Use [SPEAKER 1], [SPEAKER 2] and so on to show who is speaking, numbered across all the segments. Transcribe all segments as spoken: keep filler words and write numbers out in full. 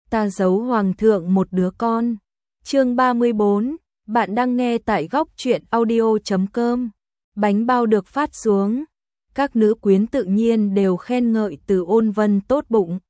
[SPEAKER 1] ta giấu hoàng thượng một đứa con. Chương ba mươi bốn, bạn đang nghe tại góc truyện audio chấm com. Bánh bao được phát xuống, các nữ quyến tự nhiên đều khen ngợi Từ Ôn Vân tốt bụng.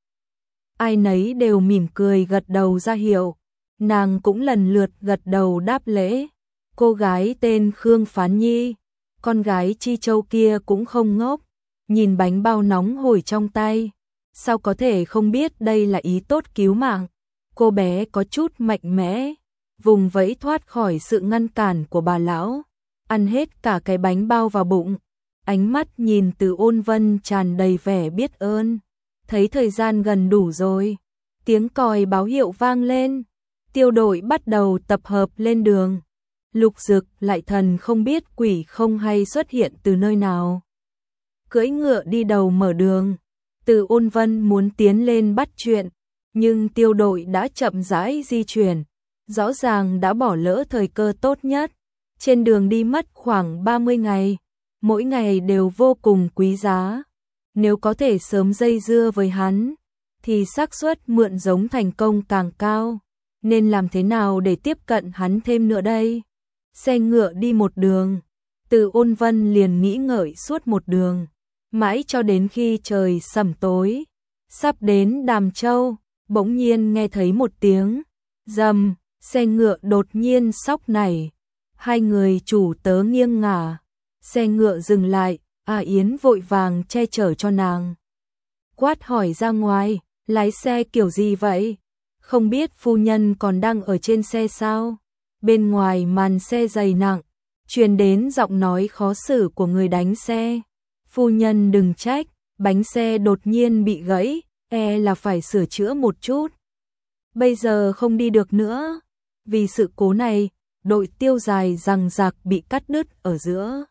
[SPEAKER 1] Ai nấy đều mỉm cười gật đầu ra hiệu, nàng cũng lần lượt gật đầu đáp lễ. Cô gái tên Khương Phán Nhi, con gái Chi Châu kia cũng không ngốc, nhìn bánh bao nóng hổi trong tay, sao có thể không biết đây là ý tốt cứu mạng. Cô bé có chút mạnh mẽ, vùng vẫy thoát khỏi sự ngăn cản của bà lão, ăn hết cả cái bánh bao vào bụng. Ánh mắt nhìn Từ Ôn Vân tràn đầy vẻ biết ơn. Thấy thời gian gần đủ rồi, tiếng còi báo hiệu vang lên, tiêu đội bắt đầu tập hợp lên đường. Lục Dực lại thần không biết quỷ không hay xuất hiện từ nơi nào, cưỡi ngựa đi đầu mở đường. Từ Ôn Vân muốn tiến lên bắt chuyện, nhưng tiêu đội đã chậm rãi di chuyển, rõ ràng đã bỏ lỡ thời cơ tốt nhất. Trên đường đi mất khoảng ba mươi ngày, mỗi ngày đều vô cùng quý giá. Nếu có thể sớm dây dưa với hắn, thì xác suất mượn giống thành công càng cao. Nên làm thế nào để tiếp cận hắn thêm nữa đây? Xe ngựa đi một đường, Từ Ôn Vân liền nghĩ ngợi suốt một đường, mãi cho đến khi trời sẩm tối. Sắp đến Đàm Châu, bỗng nhiên nghe thấy một tiếng rầm, xe ngựa đột nhiên sóc nảy. Hai người chủ tớ nghiêng ngả, xe ngựa dừng lại, A Yến vội vàng che chở cho nàng. Quát hỏi ra ngoài, lái xe kiểu gì vậy? Không biết phu nhân còn đang ở trên xe sao? Bên ngoài màn xe dày nặng, truyền đến giọng nói khó xử của người đánh xe. Phu nhân đừng trách, bánh xe đột nhiên bị gãy, e là phải sửa chữa một chút. Bây giờ không đi được nữa. Vì sự cố này, đội tiêu dài rằng rạc bị cắt đứt ở giữa,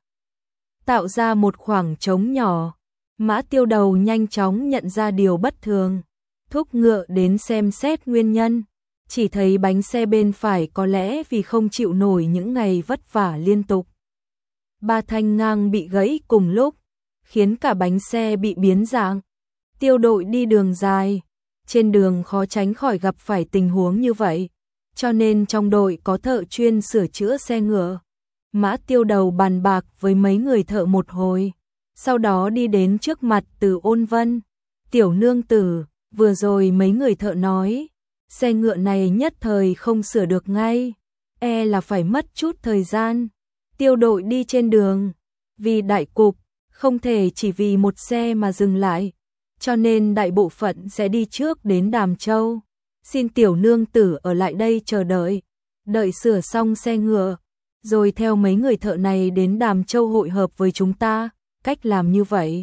[SPEAKER 1] tạo ra một khoảng trống nhỏ. Mã Tiêu Đầu nhanh chóng nhận ra điều bất thường, thúc ngựa đến xem xét nguyên nhân. Chỉ thấy bánh xe bên phải có lẽ vì không chịu nổi những ngày vất vả liên tục, ba thanh ngang bị gãy cùng lúc, khiến cả bánh xe bị biến dạng. Tiêu đội đi đường dài, trên đường khó tránh khỏi gặp phải tình huống như vậy, cho nên trong đội có thợ chuyên sửa chữa xe ngựa. Mã Tiêu Đầu bàn bạc với mấy người thợ một hồi, sau đó đi đến trước mặt Từ Ôn Vân. Tiểu nương tử, vừa rồi mấy người thợ nói, xe ngựa này nhất thời không sửa được ngay, e là phải mất chút thời gian. Tiêu đội đi trên đường, vì đại cục, không thể chỉ vì một xe mà dừng lại, cho nên đại bộ phận sẽ đi trước đến Đàm Châu. Xin tiểu nương tử ở lại đây chờ đợi, đợi sửa xong xe ngựa, rồi theo mấy người thợ này đến Đàm Châu hội hợp với chúng ta. Cách làm như vậy,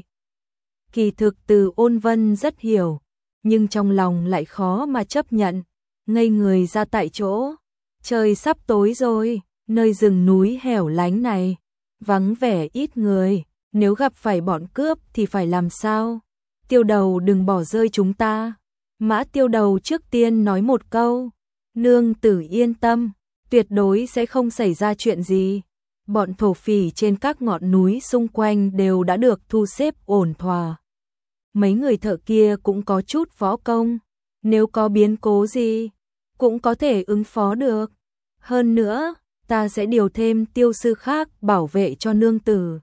[SPEAKER 1] kỳ thực Từ Ôn Vân rất hiểu, nhưng trong lòng lại khó mà chấp nhận, ngây người ra tại chỗ. Trời sắp tối rồi, nơi rừng núi hẻo lánh này, vắng vẻ ít người, nếu gặp phải bọn cướp thì phải làm sao? Tiêu Đầu đừng bỏ rơi chúng ta. Mã Tiêu Đầu trước tiên nói một câu, nương tử yên tâm, tuyệt đối sẽ không xảy ra chuyện gì. Bọn thổ phỉ trên các ngọn núi xung quanh đều đã được thu xếp ổn thỏa. Mấy người thợ kia cũng có chút võ công, nếu có biến cố gì, cũng có thể ứng phó được. Hơn nữa, ta sẽ điều thêm tiêu sư khác bảo vệ cho nương tử,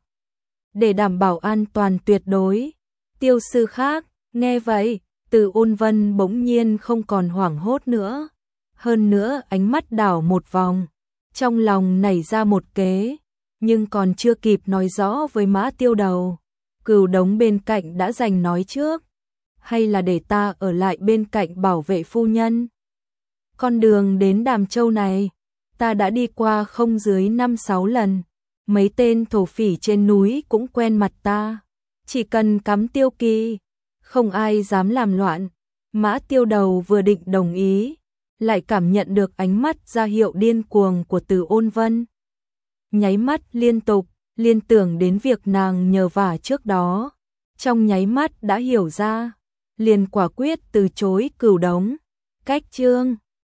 [SPEAKER 1] để đảm bảo an toàn tuyệt đối. Tiêu sư khác, nghe vậy, Từ Ôn Vân bỗng nhiên không còn hoảng hốt nữa. Hơn nữa ánh mắt đảo một vòng, trong lòng nảy ra một kế, nhưng còn chưa kịp nói rõ với Mã Tiêu Đầu, Cửu Đống bên cạnh đã giành nói trước. Hay là để ta ở lại bên cạnh bảo vệ phu nhân? Con đường đến Đàm Châu này, ta đã đi qua không dưới năm sáu lần, mấy tên thổ phỉ trên núi cũng quen mặt ta. Chỉ cần cắm tiêu kỳ, không ai dám làm loạn. Mã Tiêu Đầu vừa định đồng ý, lại cảm nhận được ánh mắt ra hiệu điên cuồng của Từ Ôn Vân. Nháy mắt liên tục, liên tưởng đến việc nàng nhờ vả trước đó. Trong nháy mắt đã hiểu ra, liền quả quyết từ chối Cửu Đống. Cách chương